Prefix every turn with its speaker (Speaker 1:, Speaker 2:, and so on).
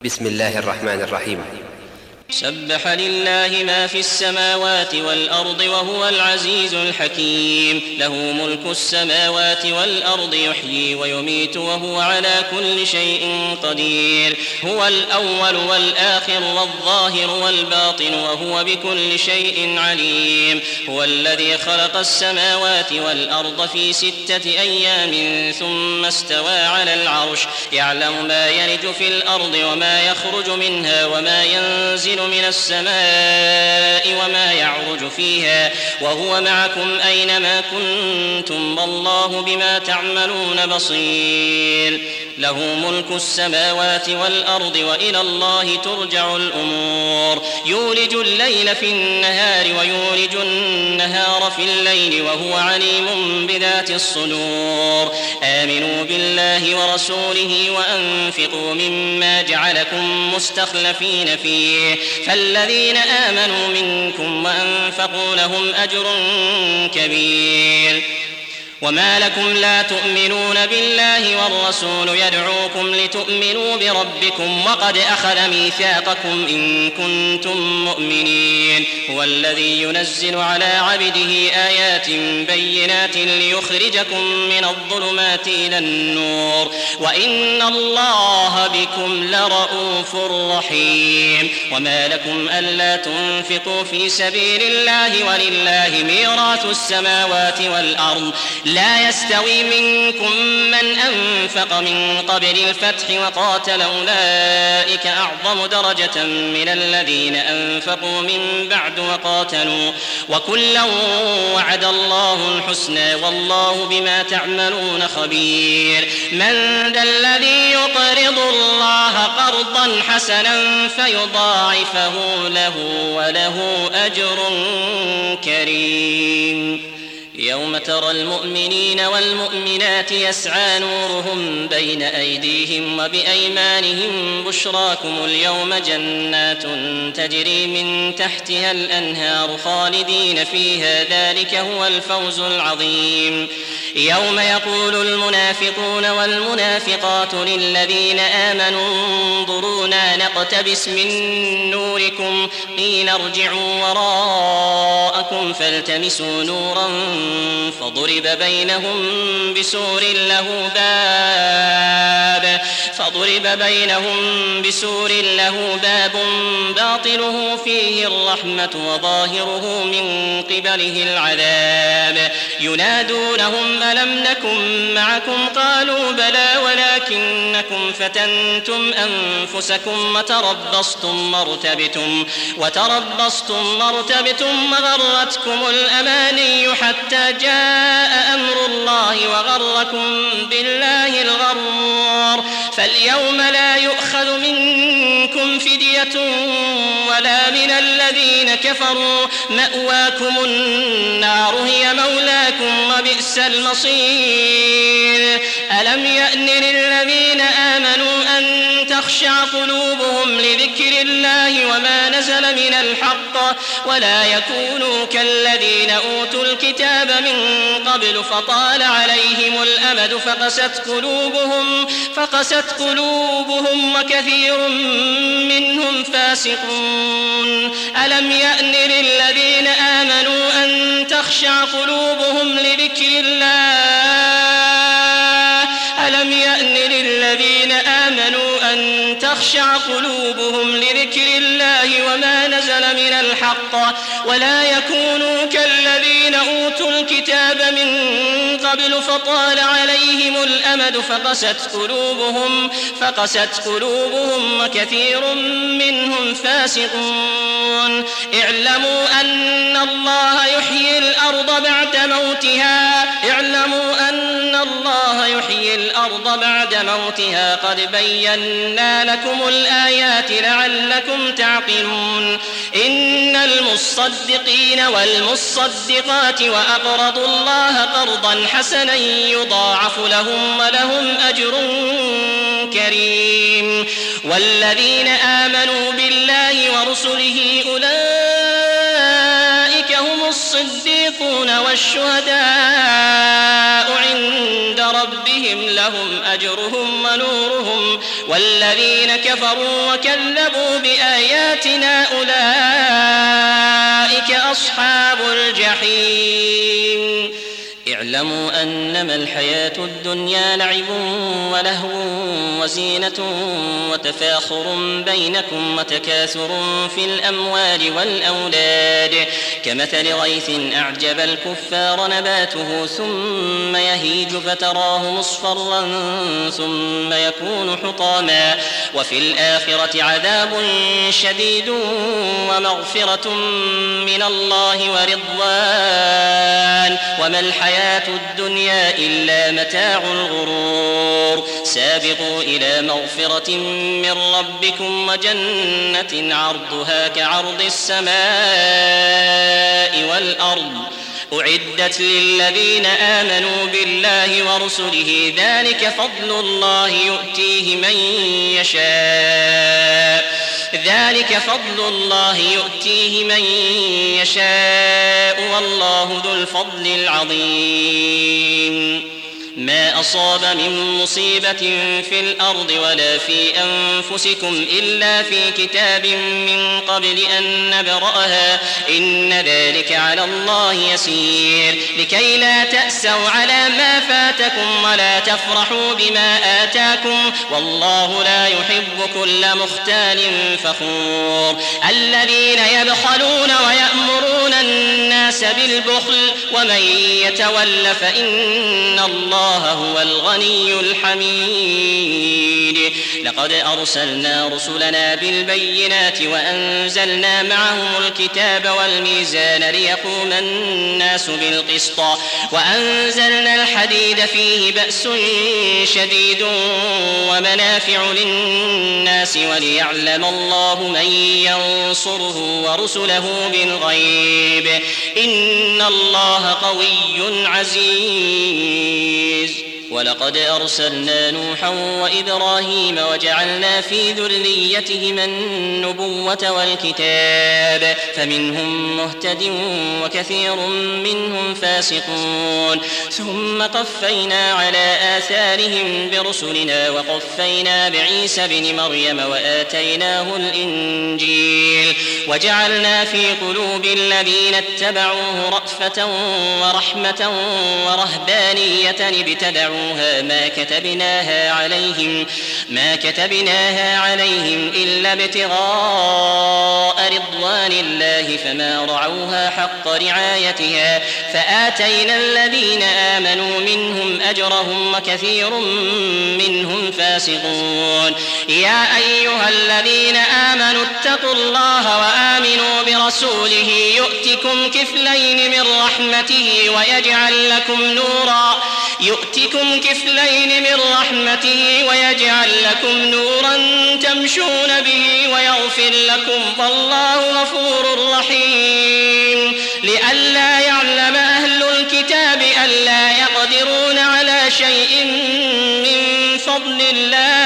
Speaker 1: بسم الله الرحمن الرحيم.
Speaker 2: سبح لله ما في السماوات والأرض وهو العزيز الحكيم. له ملك السماوات والأرض يحيي ويميت وهو على كل شيء قدير. هو الأول والآخر والظاهر والباطن وهو بكل شيء عليم. هو الذي خلق السماوات والأرض في 6 أيام ثم استوى على العرش. يعلم ما يلج في الأرض وما يخرج منها وما ينزل من السماء وما يعرج فيها وهو معكم أينما كنتم والله بما تعملون بصير. له ملك السماوات والأرض وإلى الله ترجع الأمور. يولج الليل في النهار ويولج النهار في الليل وهو عليم بذات الصدور. آمنوا بالله ورسوله وأنفقوا مما جعلكم مستخلفين فيه فالذين آمنوا منكم وأنفقوا لهم أجر كبير. وما لكم لا تؤمنون بالله والرسول يدعوكم لتؤمنوا بربكم وقد أخذ ميثاقكم إن كنتم مؤمنين. هو الذي ينزل على عبده آيات بينات ليخرجكم من الظلمات إلى النور وإن الله بكم لرؤوف رحيم. وما لكم ألا تنفقوا في سبيل الله ولله ميراث السماوات والأرض. لا يستوي منكم من أنفق من قبل الفتح وقاتل أولئك أعظم درجة من الذين أنفقوا من بعد وقاتلوا وكلا وعد الله الحسنى والله بما تعملون خبير. من ذا الذي يقرض الله قرضا حسنا فيضاعفه له وله أجر كريم. يوم ترى المؤمنين والمؤمنات يسعى نورهم بين أيديهم وبأيمانهم بشراكم اليوم جنات تجري من تحتها الأنهار خالدين فيها ذلك هو الفوز العظيم. يوم يقول المنافقون والمنافقات للذين آمنوا انظرونا نقتبس من نوركم قيل ارجعوا وراءكم فالتمسوا نورا فضرب بينهم بسور له باب باطنه فيه الرحمة وظاهره من قبله العذاب. ينادونهم ألم نكن معكم قالوا بلى ولكنكم فتنتم أنفسكم وتربصتم وارتبتم وغرتكم الأماني حتى جاء أمر الله وغركم بالله الغرور. فاليوم لا يؤخذ منكم فدية ولا من الذين كفروا مأواكم النار هي مولاكم وبئس المصير. ألم يأن للذين آمنوا أن تخشع قلوبهم لذكر الله وما نزل من الحق ولا يكونوا كالذين أوتوا الكتاب من قبل فطال عليهم الأمد فقست قلوبهم وكثير منهم فاسقون. ألم يأن للذين آمنوا أن تخشع قلوبهم لذكر الله وما نزل من الحق ولا يكونوا كالذين أوتوا الكتاب من قبل فطال عليهم الأمد فقست قلوبهم وكثير منهم فاسقون. اعلموا أن الله يحيي الأرض بعد موتها قد بينا لكم الآيات لعلكم تعقلون. إن المصدقين والمصدقات وأقرضوا الله قرضا حسنا يضاعف لهم ولهم أجر كريم. والذين آمنوا بالله ورسله أولئك هم الصديقون والشهداء عند ربهم لهم أجرهم والذين كفروا وكذبوا بآياتنا أولئك أصحاب الجحيم اعلموا أنما الحياة الدنيا لعب ولهو وزينة وتفاخر بينكم وتكاثر في الأموال والأولاد كمثل غيث أعجب الكفار نباته ثم يهيج فتراه مصفرا ثم يكون حطاما وفي الآخرة عذاب شديد ومغفرة من الله ورضوان وما الحياة الدنيا إلا متاع الغرور سابقوا إلى مغفرة من ربكم وجنة عرضها كعرض السماء والأرض أعدت للذين آمنوا بالله ورسله ذلك فضل الله يؤتيه من يشاء والله ذو الفضل العظيم ما أصاب من مصيبة في الأرض ولا في أنفسكم إلا في كتاب من قبل أن نبرأها إن ذلك على الله يسير لكي لا تأسوا على ما فاتكم ولا تفرحوا بما آتاكم والله لا يحب كل مختال فخور الذين يبخلون ويأمرون الناس بالبخل ومن يتول فإن الله هو الغني الحميد لقد أرسلنا رسلنا بالبينات وأنزلنا معهم الكتاب والميزان ليقوم الناس بالقسط وأنزلنا الحديد فيه بأس شديد ومنافع للناس وليعلم الله من ينصره ورسله بالغيب إن الله قوي عزيز ولقد أرسلنا نوحا وإبراهيم وجعلنا في ذريتهما النبوة والكتاب فمنهم مهتد وكثير منهم فاسقون ثم قفينا على آثارهم برسلنا وقفينا بعيسى بن مريم وآتيناه الإنجيل وجعلنا في قلوب الذين اتبعوه رأفة ورحمة ورهبانية ابتدعوا ما كتبناها عليهم إلا ابتغاء رضوان الله فما رعوها حق رعايتها فآتينا الذين آمنوا منهم أجرهم وكثير منهم فاسقون يا أيها الذين آمنوا اتقوا الله وآمنوا برسوله يؤتكم كفلين من رحمته ويجعل لكم نورا تمشون به ويغفر لكم والله غفور رحيم لئلا يعلم أهل الكتاب ألا يقدرون على شيء من فضل الله